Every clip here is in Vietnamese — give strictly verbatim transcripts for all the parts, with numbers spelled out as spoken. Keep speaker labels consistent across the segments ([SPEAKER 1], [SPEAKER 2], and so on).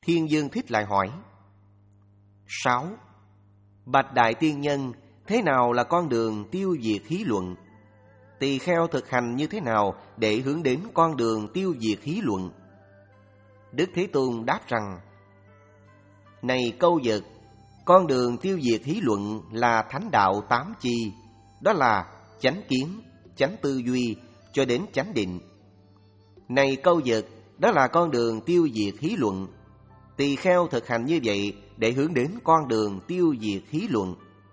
[SPEAKER 1] Thiên Dương Thích lại hỏi: Sáu. Bạch Đại Tiên Nhân, thế nào là con đường tiêu diệt khí luận? Tỳ kheo thực hành như thế nào để hướng đến con đường tiêu diệt khí luận? Đức Thế Tôn đáp rằng: Này Câu Vật, con đường tiêu diệt khí luận là thánh đạo tám chi, đó là chánh kiến, chánh tư duy cho đến chánh định. Này Câu Vật, đó là con đường tiêu diệt khí luận. Tỳ kheo thực hành như vậy để hướng đến con đường tiêu diệt khí luận.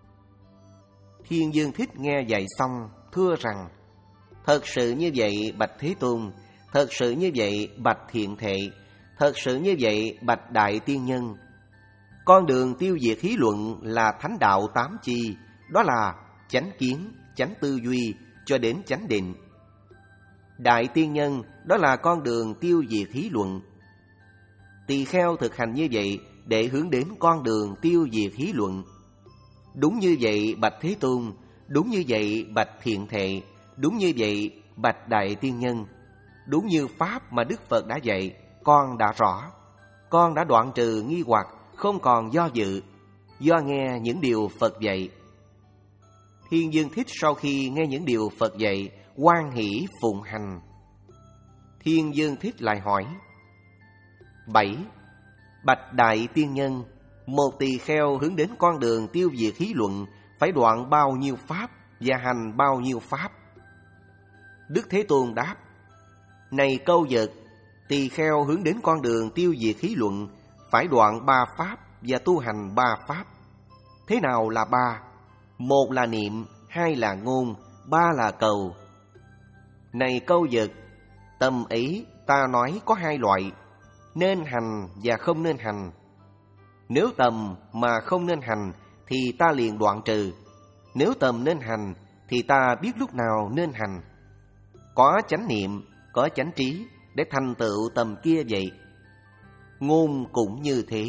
[SPEAKER 1] Thiên Dương Thích nghe dạy xong thưa rằng: Thật sự như vậy bạch Thế Tôn, thật sự như vậy bạch Thiện Thệ, thật sự như vậy bạch Đại Tiên Nhân. Con đường tiêu diệt khí luận là thánh đạo tám chi, đó là chánh kiến, chánh tư duy cho đến chánh định. Đại Tiên Nhân, đó là con đường tiêu diệt khí luận. Tỳ kheo thực hành như vậy để hướng đến con đường tiêu diệt khí luận. Đúng như vậy bạch Thế Tôn, đúng như vậy bạch Thiện Thệ, đúng như vậy bạch Đại Tiên Nhân. Đúng như pháp mà Đức Phật đã dạy, con đã rõ. Con đã đoạn trừ nghi hoặc, không còn do dự, do nghe những điều Phật dạy. Thiên Dương Thích sau khi nghe những điều Phật dạy, hoan hỷ phụng hành. Thiên Dương Thích lại hỏi: Bảy. Bạch Đại Tiên Nhân, một tỳ kheo hướng đến con đường tiêu diệt khí luận phải đoạn bao nhiêu pháp và hành bao nhiêu pháp? Đức Thế Tôn đáp: Này Câu Vật, tỳ kheo hướng đến con đường tiêu diệt khí luận phải đoạn ba pháp và tu hành ba pháp. Thế nào là ba? Một là niệm, hai là ngôn, ba là cầu. Này Câu Vật, tâm ấy ta nói có hai loại, nên hành và không nên hành. Nếu tầm mà không nên hành thì ta liền đoạn trừ. Nếu tầm nên hành thì ta biết lúc nào nên hành. Có chánh niệm, có chánh trí để thành tựu tầm kia vậy. Ngôn cũng như thế.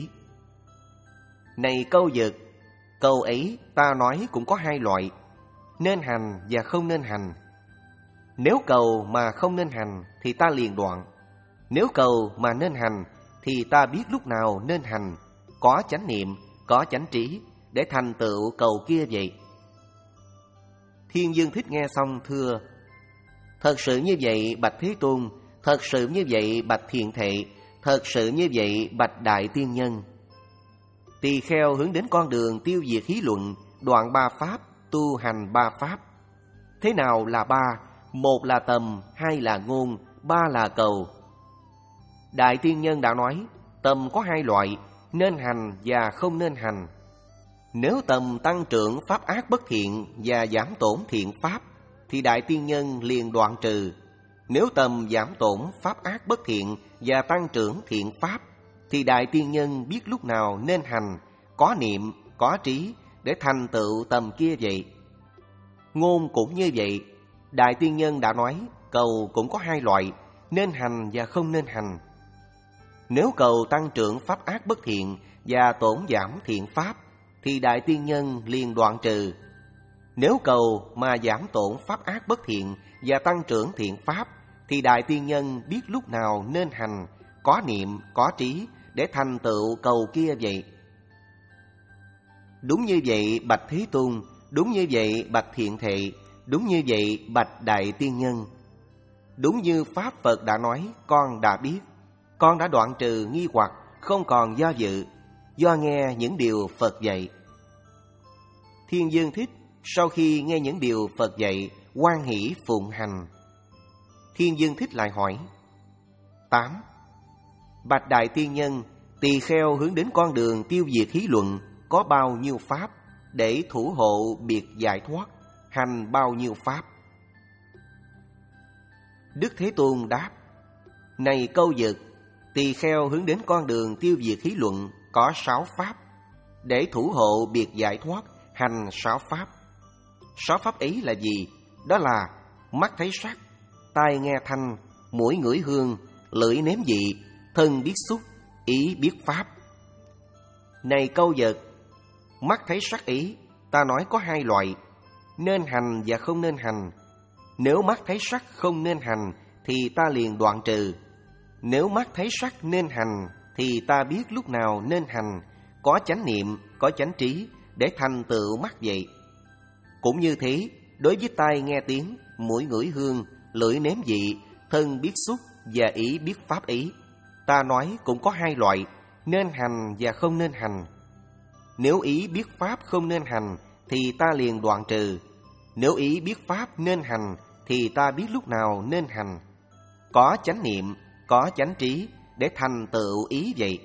[SPEAKER 1] Này Câu Vật, câu ấy ta nói cũng có hai loại, nên hành và không nên hành. Nếu cầu mà không nên hành thì ta liền đoạn. Nếu cầu mà nên hành thì ta biết lúc nào nên hành. Có chánh niệm, có chánh trí để thành tựu cầu kia vậy. Thiên Dương Thích nghe xong thưa: Thật sự như vậy bạch Thế Tôn, thật sự như vậy bạch Thiện Thệ, thật sự như vậy bạch Đại Tiên Nhân. Tỳ kheo hướng đến con đường tiêu diệt khí luận, đoạn ba pháp, tu hành ba pháp. Thế nào là ba? Một là tầm, hai là ngôn, ba là cầu. Đại Tiên Nhân đã nói, tầm có hai loại, nên hành và không nên hành. Nếu tầm tăng trưởng pháp ác bất thiện và giảm tổn thiện pháp, thì Đại Tiên Nhân liền đoạn trừ. Nếu tầm giảm tổn pháp ác bất thiện và tăng trưởng thiện pháp, thì Đại Tiên Nhân biết lúc nào nên hành, có niệm, có trí để thành tựu tầm kia vậy. Ngôn cũng như vậy. Đại Tiên Nhân đã nói, cầu cũng có hai loại, nên hành và không nên hành. Nếu cầu tăng trưởng pháp ác bất thiện và tổn giảm thiện pháp, thì Đại Tiên Nhân liền đoạn trừ. Nếu cầu mà giảm tổn pháp ác bất thiện và tăng trưởng thiện pháp, thì Đại Tiên Nhân biết lúc nào nên hành, có niệm, có trí để thành tựu cầu kia vậy. Đúng như vậy bạch Thế Tôn, đúng như vậy bạch Thiện Thệ, đúng như vậy bạch Đại Tiên Nhân. Đúng như Pháp Phật đã nói, con đã biết. Con đã đoạn trừ nghi hoặc, không còn do dự, do nghe những điều Phật dạy. Thiên Dương Thích sau khi nghe những điều Phật dạy, hoan hỷ phụng hành. Thiên Dương Thích lại hỏi: Tám. Bạch Đại Tiên Nhân, tỳ kheo hướng đến con đường tiêu diệt khí luận có bao nhiêu pháp để thủ hộ biệt giải thoát, hành bao nhiêu pháp? Đức Thế Tôn đáp: Này Câu Vật, tỳ kheo hướng đến con đường tiêu diệt khí luận có sáu pháp để thủ hộ biệt giải thoát, hành sáu pháp. Sáu pháp ấy là gì? Đó là mắt thấy sắc, tai nghe thanh, mũi ngửi hương, lưỡi nếm vị, thân biết xúc, ý biết pháp. Này Câu Vật, mắt thấy sắc ý ta nói có hai loại, nên hành và không nên hành. Nếu mắt thấy sắc không nên hành thì ta liền đoạn trừ. Nếu mắt thấy sắc nên hành, thì ta biết lúc nào nên hành, có chánh niệm, có chánh trí, để thành tựu mắt vậy. Cũng như thế, đối với tai nghe tiếng, mũi ngửi hương, lưỡi nếm vị, thân biết xúc và ý biết pháp ý, ta nói cũng có hai loại, nên hành và không nên hành. Nếu ý biết pháp không nên hành, thì ta liền đoạn trừ. Nếu ý biết pháp nên hành, thì ta biết lúc nào nên hành. Có chánh niệm, có chánh trí, để thành tựu ý vậy.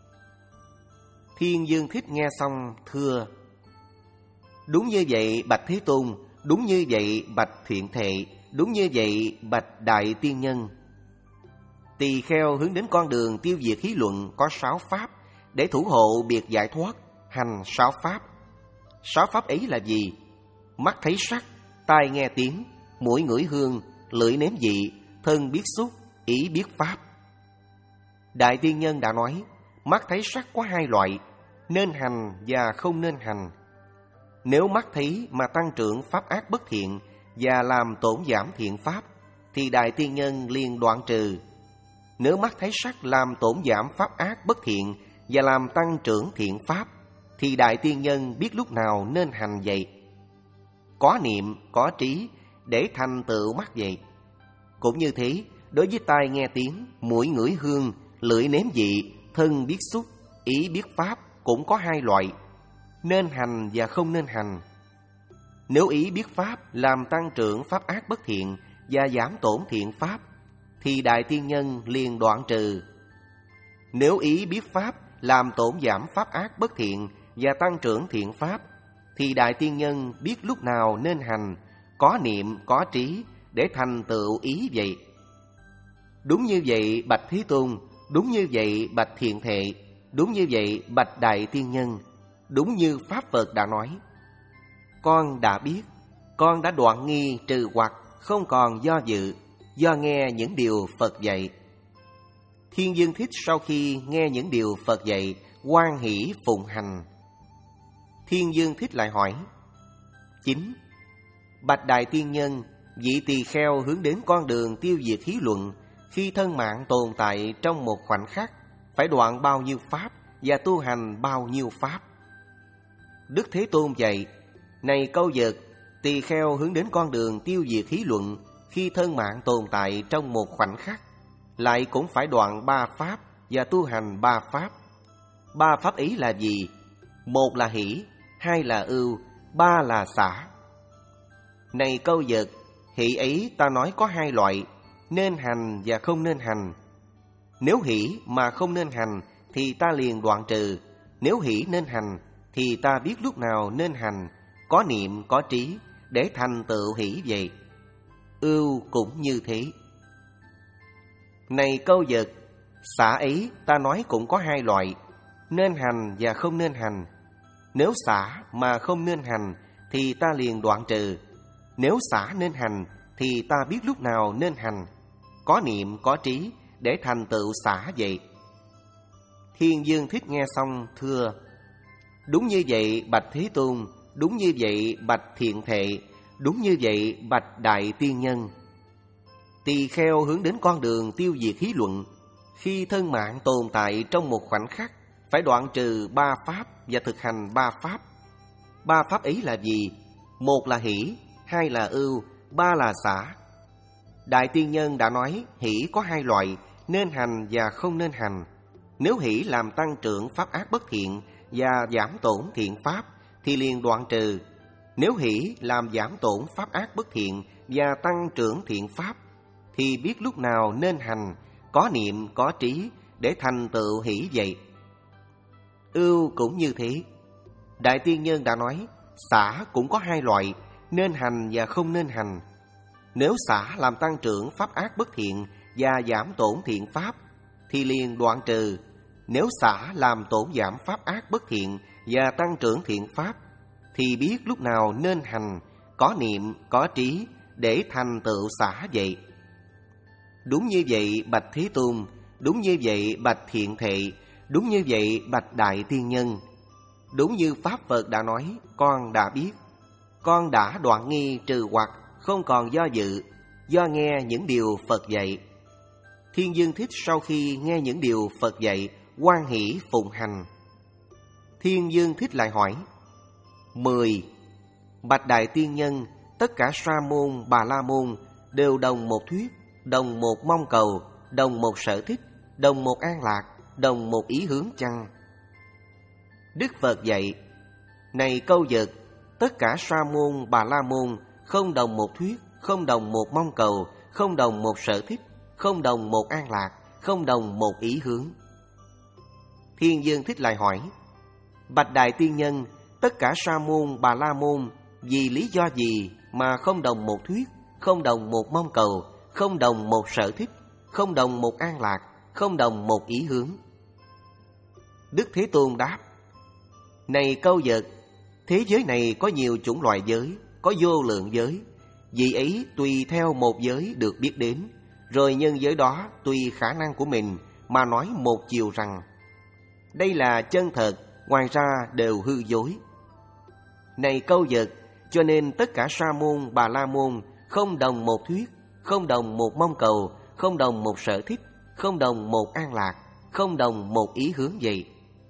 [SPEAKER 1] Thiên Dương Thích nghe xong thưa: Đúng như vậy bạch Thế Tôn, đúng như vậy bạch Thiện Thệ, đúng như vậy bạch Đại Tiên Nhân. Tỳ kheo hướng đến con đường tiêu diệt khí luận có sáu pháp, để thủ hộ biệt giải thoát, hành sáu pháp. Sáu pháp ấy là gì? Mắt thấy sắc, tai nghe tiếng, mũi ngửi hương, lưỡi nếm vị, thân biết xúc, ý biết pháp. Đại Tiên Nhân đã nói, mắt thấy sắc có hai loại, nên hành và không nên hành. Nếu mắt thấy mà tăng trưởng pháp ác bất thiện và làm tổn giảm thiện pháp, thì Đại Tiên Nhân liền đoạn trừ. Nếu mắt thấy sắc làm tổn giảm pháp ác bất thiện và làm tăng trưởng thiện pháp, thì Đại Tiên Nhân biết lúc nào nên hành vậy. Có niệm, có trí, để thành tựu mắt vậy. Cũng như thế, đối với tai nghe tiếng, mũi ngửi hương, lưỡi nếm vị, thân biết xúc, ý biết pháp, cũng có hai loại, nên hành và không nên hành. Nếu ý biết pháp làm tăng trưởng pháp ác bất thiện và giảm tổn thiện pháp, thì Đại Tiên Nhân liền đoạn trừ. Nếu ý biết pháp làm tổn giảm pháp ác bất thiện và tăng trưởng thiện pháp, thì Đại Tiên Nhân biết lúc nào nên hành, có niệm, có trí, để thành tựu ý vậy. Đúng như vậy bạch Thế Tôn, đúng như vậy bạch Thiện Thệ, đúng như vậy bạch Đại Tiên Nhân, đúng như Pháp Phật đã nói. Con đã biết, con đã đoạn nghi trừ hoặc, không còn do dự, do nghe những điều Phật dạy. Thiên Dương Thích sau khi nghe những điều Phật dạy, hoan hỷ phụng hành. Thiên Dương Thích lại hỏi: Chính, bạch Đại Tiên Nhân, vị tỳ kheo hướng đến con đường tiêu diệt khí luận, khi thân mạng tồn tại trong một khoảnh khắc, phải đoạn bao nhiêu pháp và tu hành bao nhiêu pháp? Đức Thế Tôn dạy: Này câu vật, tỳ kheo hướng đến con đường tiêu diệt khí luận, khi thân mạng tồn tại trong một khoảnh khắc, lại cũng phải đoạn ba pháp và tu hành ba pháp. Ba pháp ý là gì? Một là hỷ, hai là ưu, ba là xả. Này câu vật, hỷ ấy ta nói có hai loại, nên hành và không nên hành. Nếu hỷ mà không nên hành, thì ta liền đoạn trừ. Nếu hỷ nên hành, thì ta biết lúc nào nên hành, có niệm, có trí, để thành tựu hỷ vậy. Ưu cũng như thế. Này câu vật, xả ấy ta nói cũng có hai loại, nên hành và không nên hành. Nếu xả mà không nên hành, thì ta liền đoạn trừ. Nếu xả nên hành, thì ta biết lúc nào nên hành, có niệm, có trí, để thành tựu xả vậy. Thiên Dương Thích nghe xong thưa: Đúng như vậy bạch Thế Tôn, đúng như vậy bạch Thiện Thệ, đúng như vậy bạch Đại Tiên Nhân. Tỳ kheo hướng đến con đường tiêu diệt khí luận, khi thân mạng tồn tại trong một khoảnh khắc, phải đoạn trừ ba pháp và thực hành ba pháp. Ba pháp ấy là gì? Một là hỷ, hai là ưu, ba là xả. Đại Tiên Nhân đã nói hỷ có hai loại, nên hành và không nên hành. Nếu hỷ làm tăng trưởng pháp ác bất thiện và giảm tổn thiện pháp, thì liền đoạn trừ. Nếu hỷ làm giảm tổn pháp ác bất thiện và tăng trưởng thiện pháp, thì biết lúc nào nên hành, có niệm, có trí, để thành tựu hỷ vậy. Ưu cũng như thế. Đại Tiên Nhân đã nói xả cũng có hai loại, nên hành và không nên hành. Nếu xả làm tăng trưởng pháp ác bất thiện và giảm tổn thiện pháp, thì liền đoạn trừ. Nếu xả làm tổn giảm pháp ác bất thiện và tăng trưởng thiện pháp, thì biết lúc nào nên hành, có niệm, có trí, để thành tựu xả vậy. Đúng như vậy bạch Thế Tôn, đúng như vậy bạch Thiện Thệ, đúng như vậy bạch Đại Tiên Nhân. Đúng như Pháp Phật đã nói, con đã biết. Con đã đoạn nghi trừ hoặc, không còn do dự, do nghe những điều Phật dạy. Thiên Dương Thích sau khi nghe những điều Phật dạy, hoan hỷ phụng hành. Thiên Dương Thích lại hỏi: Mười. Bạch Đại Tiên Nhân, tất cả Sa môn, Bà La môn đều đồng một thuyết, đồng một mong cầu, đồng một sở thích, đồng một an lạc, đồng một ý hướng chăng? Đức Phật dạy: Này câu vật, tất cả Sa môn, Bà La môn không đồng một thuyết, không đồng một mong cầu, không đồng một sở thích, không đồng một an lạc, không đồng một ý hướng. Thiên Dương Thích lại hỏi: Bạch Đại Tiên Nhân, tất cả Sa môn, Bà La môn vì lý do gì mà không đồng một thuyết, không đồng một mong cầu, không đồng một sở thích, không đồng một an lạc, không đồng một ý hướng? Đức Thế Tôn đáp: Này câu vật, thế giới này có nhiều chủng loại giới, có vô lượng giới. Vì ấy tùy theo một giới được biết đến, rồi nhân giới đó tùy khả năng của mình mà nói một chiều rằng đây là chân thật, ngoài ra đều hư dối. Này câu vật, cho nên tất cả Sa môn, Bà La môn không đồng một thuyết, không đồng một mong cầu, không đồng một sở thích, không đồng một an lạc, không đồng một ý hướng vậy.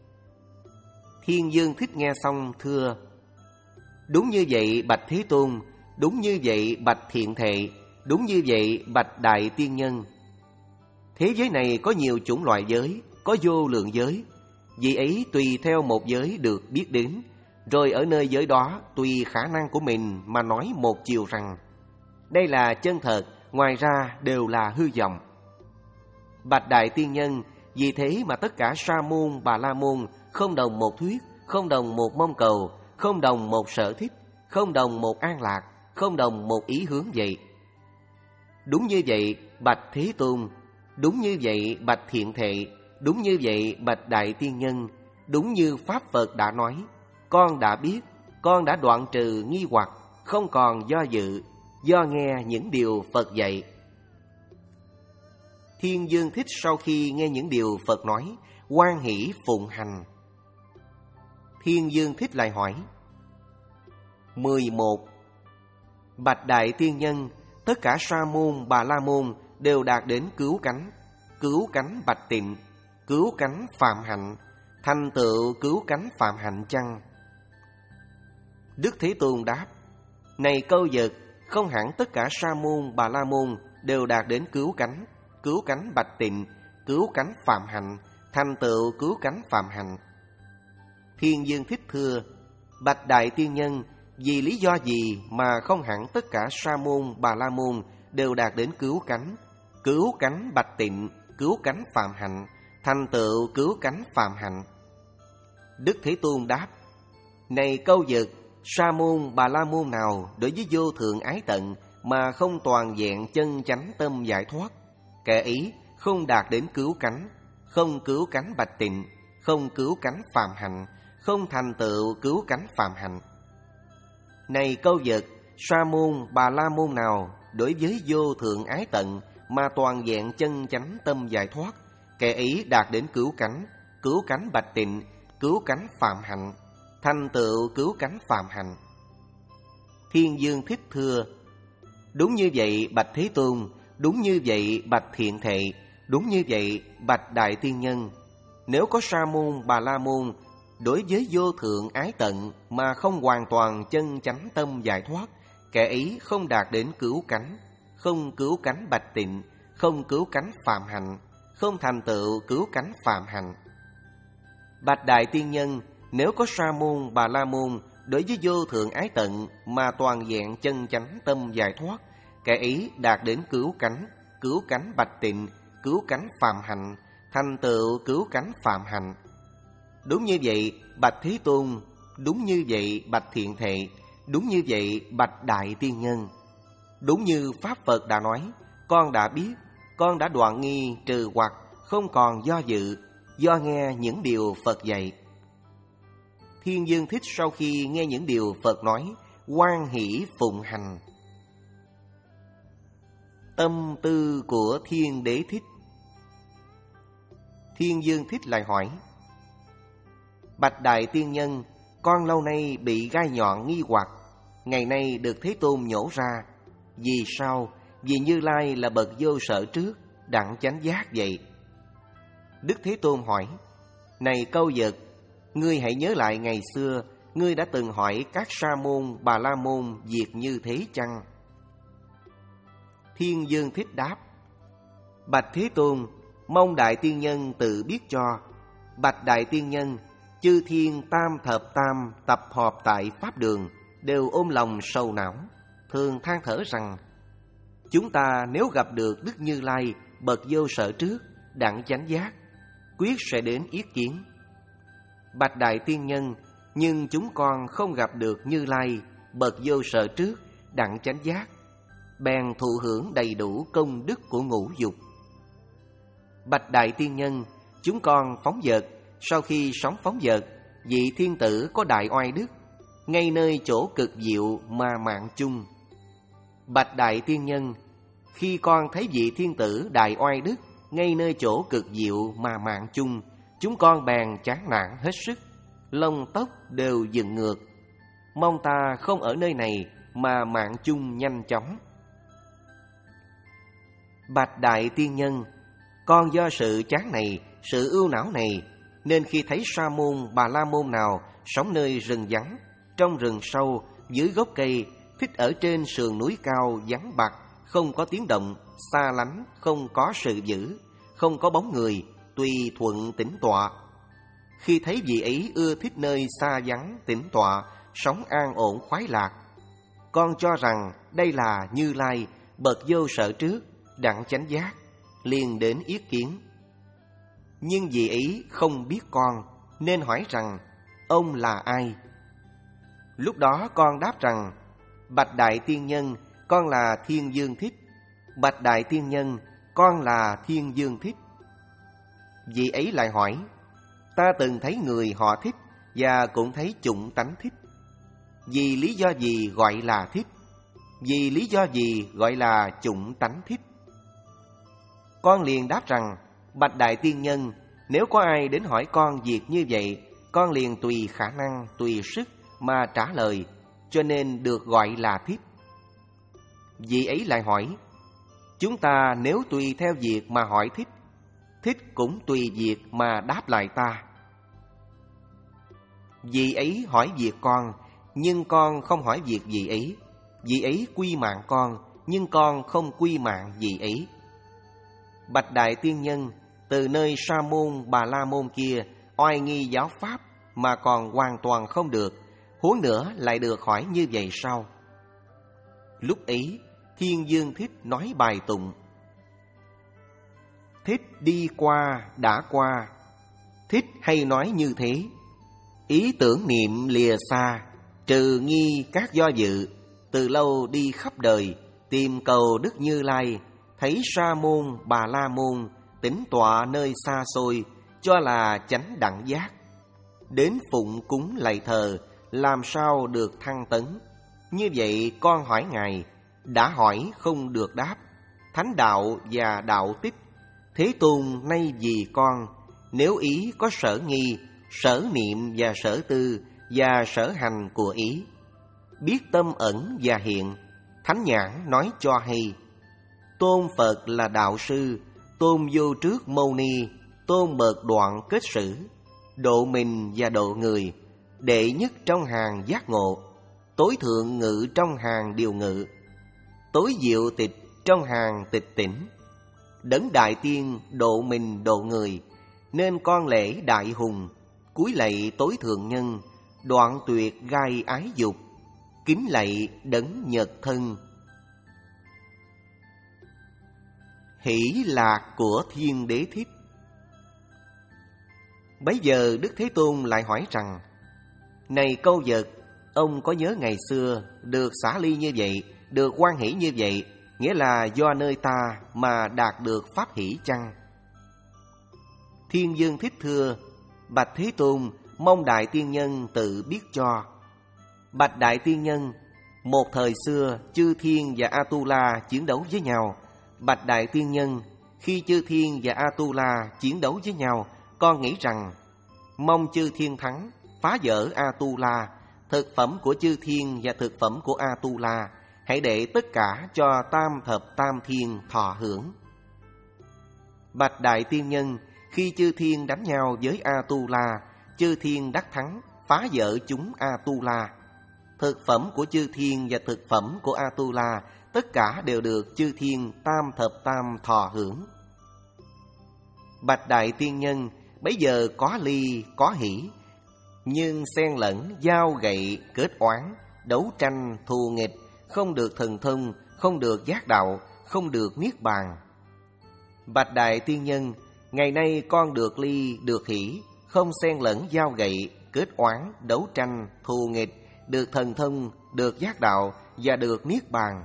[SPEAKER 1] Thiên Dương Thích nghe xong thưa: Đúng như vậy bạch Thế Tôn, đúng như vậy bạch Thiện Thệ, đúng như vậy bạch Đại Tiên Nhân. Thế giới này có nhiều chủng loại giới, có vô lượng giới. Vì ấy tùy theo một giới được biết đến, rồi ở nơi giới đó tùy khả năng của mình mà nói một chiều rằng đây là chân thật, ngoài ra đều là hư vọng. Bạch Đại Tiên Nhân, vì thế mà tất cả Sa môn, Bà La môn không đồng một thuyết, không đồng một mong cầu, không đồng một sở thích, không đồng một an lạc, không đồng một ý hướng vậy. Đúng như vậy bạch Thế Tôn, đúng như vậy bạch Thiện Thệ, đúng như vậy bạch Đại Tiên Nhân. Đúng như Pháp Phật đã nói, con đã biết, con đã đoạn trừ nghi hoặc, không còn do dự, do nghe những điều Phật dạy. Thiên Dương Thích sau khi nghe những điều Phật nói, hoan hỷ phụng hành. Thiên Dương Thích lại hỏi: Mười một. Bạch Đại Tiên Nhân, tất cả Sa môn, Bà La môn đều đạt đến cứu cánh, cứu cánh bạch tịnh, cứu cánh phạm hạnh, thành tựu cứu cánh phạm hạnh chăng? Đức Thế Tôn đáp: Này câu vật, không hẳn tất cả Sa môn, Bà La môn đều đạt đến cứu cánh, cứu cánh bạch tịnh, cứu cánh phạm hạnh, thành tựu cứu cánh phạm hạnh. Thiên Dương Thích thưa: Bạch Đại Tiên Nhân, vì lý do gì mà không hẳn tất cả Sa môn, Bà La môn đều đạt đến cứu cánh, cứu cánh bạch tịnh, cứu cánh phạm hạnh, thành tựu cứu cánh phạm hạnh? Đức Thế Tôn đáp: Này câu vật, Sa môn, Bà La môn nào đối với vô thượng ái tận mà không toàn vẹn chân chánh tâm giải thoát, kẻ ấy không đạt đến cứu cánh, không cứu cánh bạch tịnh, không cứu cánh phạm hạnh, không thành tựu cứu cánh phạm hạnh. Này câu vật, Sa môn, Bà La môn nào đối với vô thượng ái tận mà toàn vẹn chân chánh tâm giải thoát, kẻ ấy đạt đến cứu cánh, cứu cánh bạch tịnh, cứu cánh phạm hạnh, thành tựu cứu cánh phạm hạnh. Thiên Dương Thích thưa: Đúng như vậy bạch Thế Tôn, đúng như vậy bạch Thiện Thệ, đúng như vậy bạch Đại Tiên Nhân. Nếu có Sa môn, Bà La môn đối với vô thượng ái tận mà không hoàn toàn chân chánh tâm giải thoát, kẻ ấy không đạt đến cứu cánh, không cứu cánh bạch tịnh, không cứu cánh phạm hạnh, không thành tựu cứu cánh phạm hạnh. Bạch Đại Tiên Nhân, nếu có Sa môn, Bà La môn đối với vô thượng ái tận mà toàn vẹn chân chánh tâm giải thoát, kẻ ấy đạt đến cứu cánh, cứu cánh bạch tịnh, cứu cánh phạm hạnh, thành tựu cứu cánh phạm hạnh. Đúng như vậy bạch Thế Tôn, đúng như vậy bạch Thiện Thệ, đúng như vậy bạch Đại Tiên Nhân. Đúng như Pháp Phật đã nói, con đã biết, con đã đoạn nghi trừ hoặc, không còn do dự, do nghe những điều Phật dạy. Thiên Dương Thích sau khi nghe những điều Phật nói, hoan hỷ phụng hành. Tâm tư của Thiên Đế Thích. Thiên Dương Thích lại hỏi: Bạch Đại Tiên Nhân, con lâu nay bị gai nhọn nghi hoặc, ngày nay được Thế Tôn nhổ ra. Vì sao? Vì Như Lai là bậc vô sở trước, đặng chánh giác vậy. Đức Thế Tôn hỏi: Này Câu Vật, ngươi hãy nhớ lại ngày xưa, ngươi đã từng hỏi các sa môn, bà la môn việc như thế chăng? Thiên Dương Thích đáp: Bạch Thế Tôn, mong Đại Tiên Nhân tự biết cho. Bạch Đại Tiên Nhân, chư thiên tam thập tam tập họp tại Pháp Đường đều ôm lòng sầu não, thường than thở rằng: chúng ta nếu gặp được Đức Như Lai bậc vô sở trước, đặng chánh giác, quyết sẽ đến yết kiến. Bạch Đại Tiên Nhân, nhưng chúng con không gặp được Như Lai bậc vô sở trước, đặng chánh giác, bèn thụ hưởng đầy đủ công đức của ngũ dục. Bạch Đại Tiên Nhân, chúng con phóng dật, sau khi sống phóng dật, vị thiên tử có đại oai đức, ngay nơi chỗ cực diệu mà mạng chung. Bạch Đại Tiên Nhân, khi con thấy vị thiên tử đại oai đức, ngay nơi chỗ cực diệu mà mạng chung, chúng con bèn chán nản hết sức, lông tóc đều dựng ngược, mong ta không ở nơi này mà mạng chung nhanh chóng. Bạch Đại Tiên Nhân, con do sự chán này, sự ưu não này, nên khi thấy sa môn, bà la môn nào sống nơi rừng vắng, trong rừng sâu, dưới gốc cây, thích ở trên sườn núi cao vắng bặt, không có tiếng động, xa lánh, không có sự giữ, không có bóng người, tùy thuận tĩnh tọa. Khi thấy vị ấy ưa thích nơi xa vắng, tĩnh tọa, sống an ổn khoái lạc, con cho rằng đây là Như Lai bậc vô sở trước, đặng chánh giác, liền đến yết kiến. Nhưng vị ấy không biết con, nên hỏi rằng: ông là ai? Lúc đó con đáp rằng: Bạch Đại Tiên Nhân, con là Thiên Dương Thích. Bạch Đại Tiên Nhân, con là Thiên Dương Thích. Vị ấy lại hỏi: ta từng thấy người họ Thích, và cũng thấy chủng tánh thích. Vì lý do gì gọi là thích? Vì lý do gì gọi là chủng tánh thích? Con liền đáp rằng: Bạch Đại Tiên Nhân, nếu có ai đến hỏi con việc như vậy, con liền tùy khả năng, tùy sức mà trả lời, cho nên được gọi là thích. Vị ấy lại hỏi: chúng ta nếu tùy theo việc mà hỏi thích, thích cũng tùy việc mà đáp lại ta. Vị ấy hỏi việc con, nhưng con không hỏi việc vị ấy. Vị ấy quy mạng con, nhưng con không quy mạng vị ấy. Bạch Đại Tiên Nhân, từ nơi sa môn, bà la môn kia oai nghi giáo pháp mà còn hoàn toàn không được, huống nữa lại được hỏi như vậy sao? Lúc ấy Thiên Dương Thích nói bài tụng: thích đi qua đã qua, thích hay nói như thế, ý tưởng niệm lìa xa, trừ nghi các do dự, từ lâu đi khắp đời, tìm cầu Đức Như Lai, thấy sa môn, bà la môn, tĩnh tọa nơi xa xôi, cho là chánh đẳng giác. Đến phụng cúng lạy thờ, làm sao được thăng tấn? Như vậy con hỏi Ngài, đã hỏi không được đáp. Thánh đạo và đạo tích, Thế Tôn nay vì con, nếu ý có sở nghi, sở niệm và sở tư và sở hành của ý, biết tâm ẩn và hiện, thánh nhãn nói cho hay. Tôn Phật là đạo sư, tôn vô trước mâu ni, tôn bậc đoạn kết sử, độ mình và độ người, đệ nhất trong hàng giác ngộ, tối thượng ngự trong hàng điều ngự, tối diệu tịch trong hàng tịch tỉnh. Đấng đại tiên độ mình độ người, nên con lễ đại hùng, cúi lạy tối thượng nhân, đoạn tuyệt gai ái dục, kính lạy đấng nhật thân. Hỷ lạc của Thiên Đế Thích. Bấy giờ Đức Thế Tôn lại hỏi rằng: này Câu Vật, ông có nhớ ngày xưa được xả ly như vậy, được hoan hỷ như vậy, nghĩa là do nơi ta mà đạt được pháp hỷ chăng? Thiên Dương Thích thưa: bạch Thế Tôn, mong Đại Tiên Nhân tự biết cho. Bạch Đại Tiên Nhân, một thời xưa chư thiên và Atula chiến đấu với nhau. Bạch Đại Tiên Nhân, khi chư thiên và Atula chiến đấu với nhau, con nghĩ rằng mong chư thiên thắng, phá vỡ Atula, thực phẩm của chư thiên và thực phẩm của Atula, hãy để tất cả cho tam thập tam thiên thọ hưởng. Bạch Đại Tiên Nhân, khi chư thiên đánh nhau với A-tu-la, chư thiên đắc thắng, phá vỡ chúng A-tu-la. Thực phẩm của chư thiên và thực phẩm của A-tu-la, tất cả đều được chư thiên tam thập tam thọ hưởng. Bạch Đại Tiên Nhân, bấy giờ có ly, có hỷ, nhưng xen lẫn, dao gậy, kết oán, đấu tranh, thù nghịch, không được thần thông, không được giác đạo, không được niết bàn. Bạch Đại Tiên Nhân, ngày nay con được ly, được hỷ, không xen lẫn dao gậy, kết oán, đấu tranh, thù nghịch, được thần thông, được giác đạo và được niết bàn.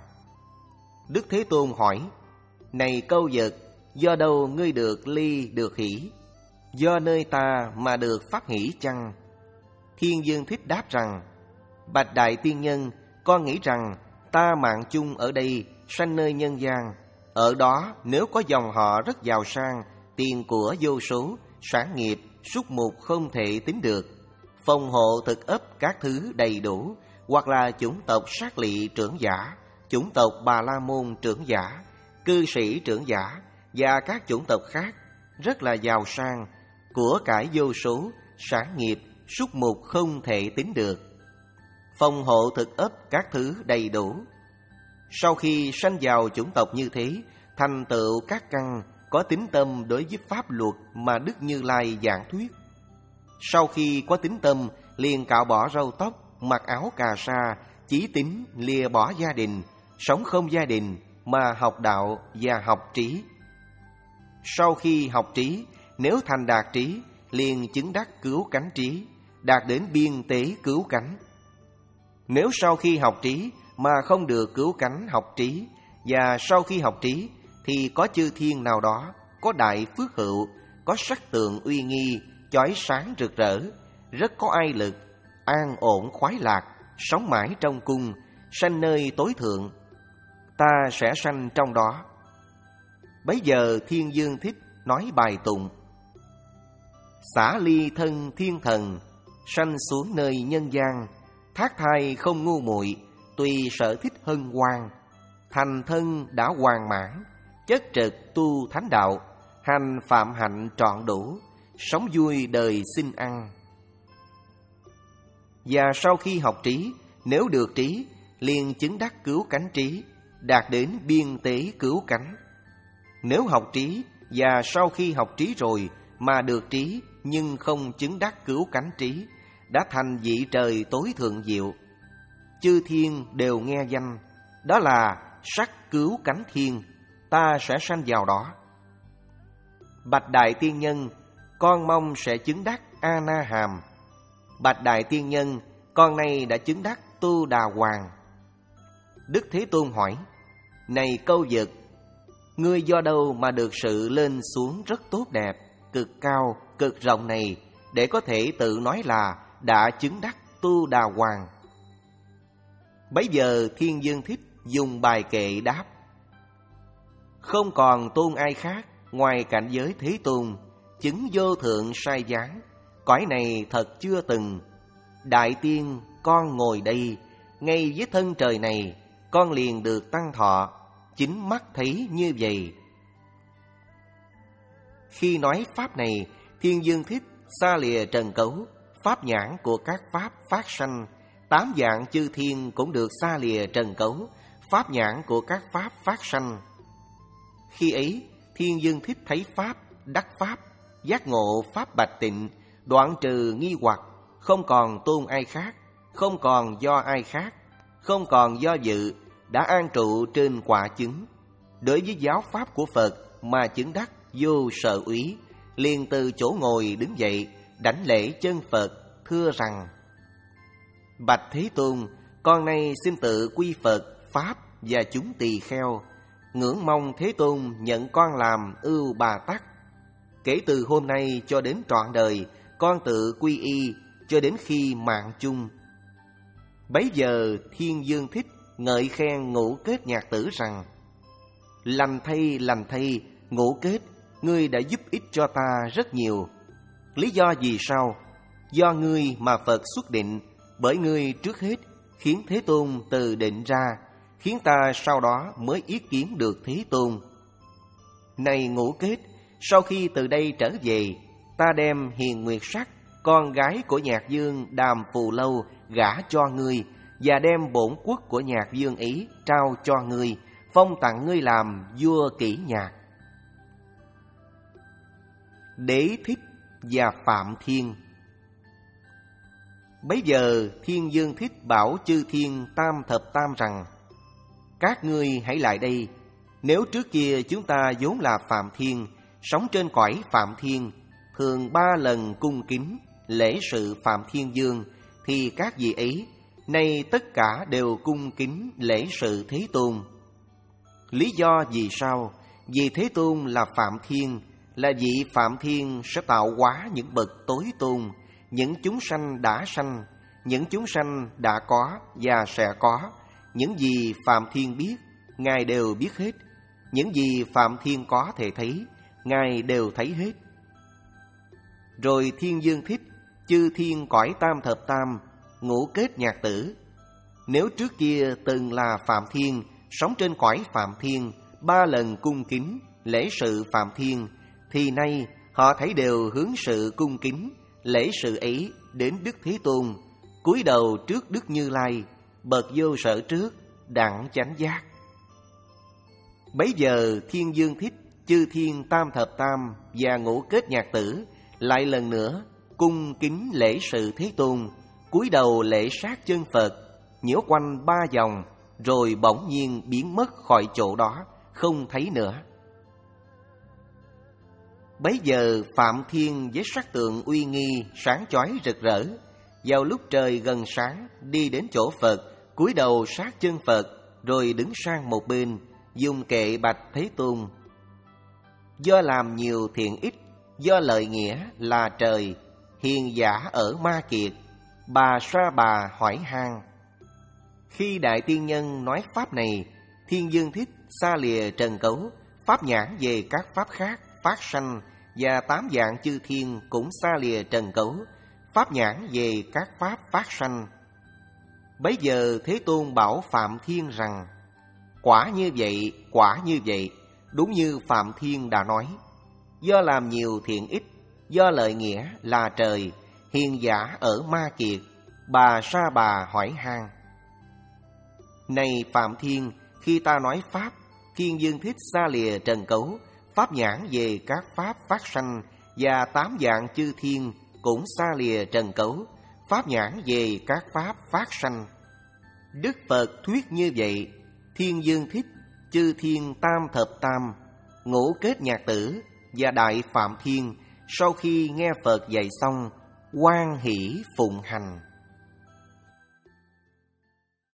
[SPEAKER 1] Đức Thế Tôn hỏi: Này câu vật, do đâu ngươi được ly, được hỷ? Do nơi ta mà được pháp hỷ chăng? Thiên Dương Thích đáp rằng: Bạch Đại Tiên Nhân, con nghĩ rằng ta mạng chung ở đây, sanh nơi nhân gian. Ở đó nếu có dòng họ rất giàu sang, tiền của vô số, sản nghiệp, súc mục không thể tính được, phòng hộ thực ấp các thứ đầy đủ, hoặc là chủng tộc sát lị trưởng giả, chủng tộc Bà La Môn trưởng giả, cư sĩ trưởng giả và các chủng tộc khác, rất là giàu sang, của cải vô số, sản nghiệp, súc mục không thể tính được, phòng hộ thực ấp các thứ đầy đủ. Sau khi sanh vào chủng tộc như thế, thành tựu các căn, có tín tâm đối với pháp luật mà Đức Như Lai giảng thuyết. Sau khi có tín tâm, liền cạo bỏ râu tóc, mặc áo cà sa, chí tín lìa bỏ gia đình, sống không gia đình mà học đạo và học trí. Sau khi học trí, nếu thành đạt trí, liền chứng đắc cứu cánh trí, đạt đến biên tế cứu cánh. Nếu sau khi học trí mà không được cứu cánh học trí, và sau khi học trí thì có chư thiên nào đó, có đại phước hữu, có sắc tượng uy nghi, chói sáng rực rỡ, rất có ai lực, an ổn khoái lạc, sống mãi trong cung, sanh nơi tối thượng, ta sẽ sanh trong đó. Bấy giờ Thiên Dương Thích nói bài tụng: Xả ly thân thiên thần, sanh xuống nơi nhân gian, thác thai không ngu muội, tùy sở thích hân hoan, thành thân đã hoàn mãn, chất trực tu thánh đạo, hành phạm hạnh trọn đủ, sống vui đời xin ăn. Và sau khi học trí, nếu được trí, liền chứng đắc cứu cánh trí, đạt đến biên tế cứu cánh. Nếu học trí và sau khi học trí rồi mà được trí nhưng không chứng đắc cứu cánh trí, đã thành vị trời tối thượng diệu. Chư thiên đều nghe danh, đó là sắc cứu cánh thiên, ta sẽ sanh vào đó. Bạch Đại Tiên Nhân, con mong sẽ chứng đắc A Na Hàm. Bạch Đại Tiên Nhân, con nay đã chứng đắc Tu Đà Hoàng. Đức Thế Tôn hỏi: Này câu vật, ngươi do đâu mà được sự lên xuống rất tốt đẹp, cực cao, cực rộng này, để có thể tự nói là đã chứng đắc Tu Đà Hoàng? Bấy giờ Thiên Dương Thích dùng bài kệ đáp: Không còn tôn ai khác ngoài cảnh giới Thế Tôn, chứng vô thượng sai dáng, cõi này thật chưa từng. Đại tiên, con ngồi đây, ngay với thân trời này, con liền được tăng thọ, chính mắt thấy như vậy. Khi nói pháp này, Thiên Dương Thích xa lìa trần cấu, pháp nhãn của các pháp phát sanh, tám dạng chư thiên cũng được xa lìa trần cấu, pháp nhãn của các pháp phát sanh. Khi ấy, Thiên Dương Thích thấy pháp, đắc pháp, giác ngộ pháp bạch tịnh, đoạn trừ nghi hoặc, không còn tôn ai khác, không còn do ai khác, không còn do dự, đã an trụ trên quả chứng. Đối với giáo pháp của Phật mà chứng đắc vô sợ úy, liền từ chỗ ngồi đứng dậy, đảnh lễ chân Phật, thưa rằng: Bạch Thế Tôn, con nay xin tự quy Phật, Pháp và chúng tỳ kheo, ngưỡng mong Thế Tôn nhận con làm ưu bà tắc. Kể từ hôm nay cho đến trọn đời, con tự quy y cho đến khi mạng chung. Bấy giờ Thiên Dương Thích ngợi khen Ngũ Kết Nhạc Tử rằng: Lành thay, lành thay, Ngũ Kết, ngươi đã giúp ích cho ta rất nhiều. Lý do vì sao? Do ngươi mà Phật xuất định, bởi ngươi trước hết khiến Thế Tôn từ định ra, khiến ta sau đó mới ý kiến được Thế Tôn. Này Ngũ Kết, sau khi từ đây trở về, ta đem Hiền Nguyệt Sắc, con gái của Nhạc Dương Đàm Phù Lâu, gả cho ngươi, và đem bổn quốc của Nhạc Dương ấy trao cho ngươi, phong tặng ngươi làm vua Kỷ Nhạc. Đế Thích và Phạm Thiên. Bấy giờ Thiên Dương Thích bảo chư thiên tam thập tam rằng: các ngươi hãy lại đây. Nếu trước kia chúng ta vốn là Phạm Thiên, sống trên cõi Phạm Thiên, thường ba lần cung kính lễ sự Phạm Thiên Dương, thì các vị ấy nay tất cả đều cung kính lễ sự Thế Tôn. Lý do vì sao? Vì Thế Tôn là Phạm Thiên, là vị Phạm Thiên sẽ tạo hóa những bậc tối tôn, những chúng sanh đã sanh, những chúng sanh đã có và sẽ có. Những gì Phạm Thiên biết, Ngài đều biết hết. Những gì Phạm Thiên có thể thấy, Ngài đều thấy hết. Rồi Thiên Dương Thích, chư thiên cõi tam thập tam, ngũ kết nhạc tử. Nếu trước kia từng là Phạm Thiên, sống trên cõi Phạm Thiên, ba lần cung kính lễ sự Phạm Thiên, thì nay họ thấy đều hướng sự cung kính lễ sự ấy đến Đức Thế Tôn, cúi đầu trước Đức Như Lai, bậc vô sở trước, đặng chánh giác. Bấy giờ Thiên Dương Thích, chư thiên tam thập tam và ngũ kết nhạc tử lại lần nữa cung kính lễ sự Thế Tôn, cúi đầu lễ sát chân Phật, nhiễu quanh ba vòng, rồi bỗng nhiên biến mất khỏi chỗ đó, không thấy nữa. Bấy giờ Phạm Thiên với sắc tượng uy nghi sáng chói rực rỡ, vào lúc trời gần sáng đi đến chỗ Phật, cúi đầu sát chân Phật, rồi đứng sang một bên, dùng kệ bạch Thế Tôn: do làm nhiều thiện ích, do lợi nghĩa là trời, hiền giả ở Ma Kiệt, bà sa bà hỏi han. Khi Đại Tiên Nhân nói pháp này, Thiên Dương Thích xa lìa trần cấu, pháp nhãn về các pháp khác phát sanh, và tám dạng chư thiên cũng xa lìa trần cấu, pháp nhãn về các pháp phát sanh. Bấy giờ Thế Tôn bảo Phạm Thiên rằng: quả như vậy, quả như vậy, đúng như Phạm Thiên đã nói. Do làm nhiều thiện ích, do lợi nghĩa là trời, hiền giả ở Ma Kiệt, bà sa bà hỏi han. Này Phạm Thiên, khi ta nói pháp, Thiên Dương Thích xa lìa trần cấu, pháp nhãn về các pháp phát sanh, và tám dạng chư thiên cũng xa lìa trần cấu, pháp nhãn về các pháp phát sanh. Đức Phật thuyết như vậy, Thiên Dương Thích, chư thiên tam thập tam, ngũ kết nhạc tử và Đại Phạm Thiên sau khi nghe Phật dạy xong, hoan hỷ phụng hành.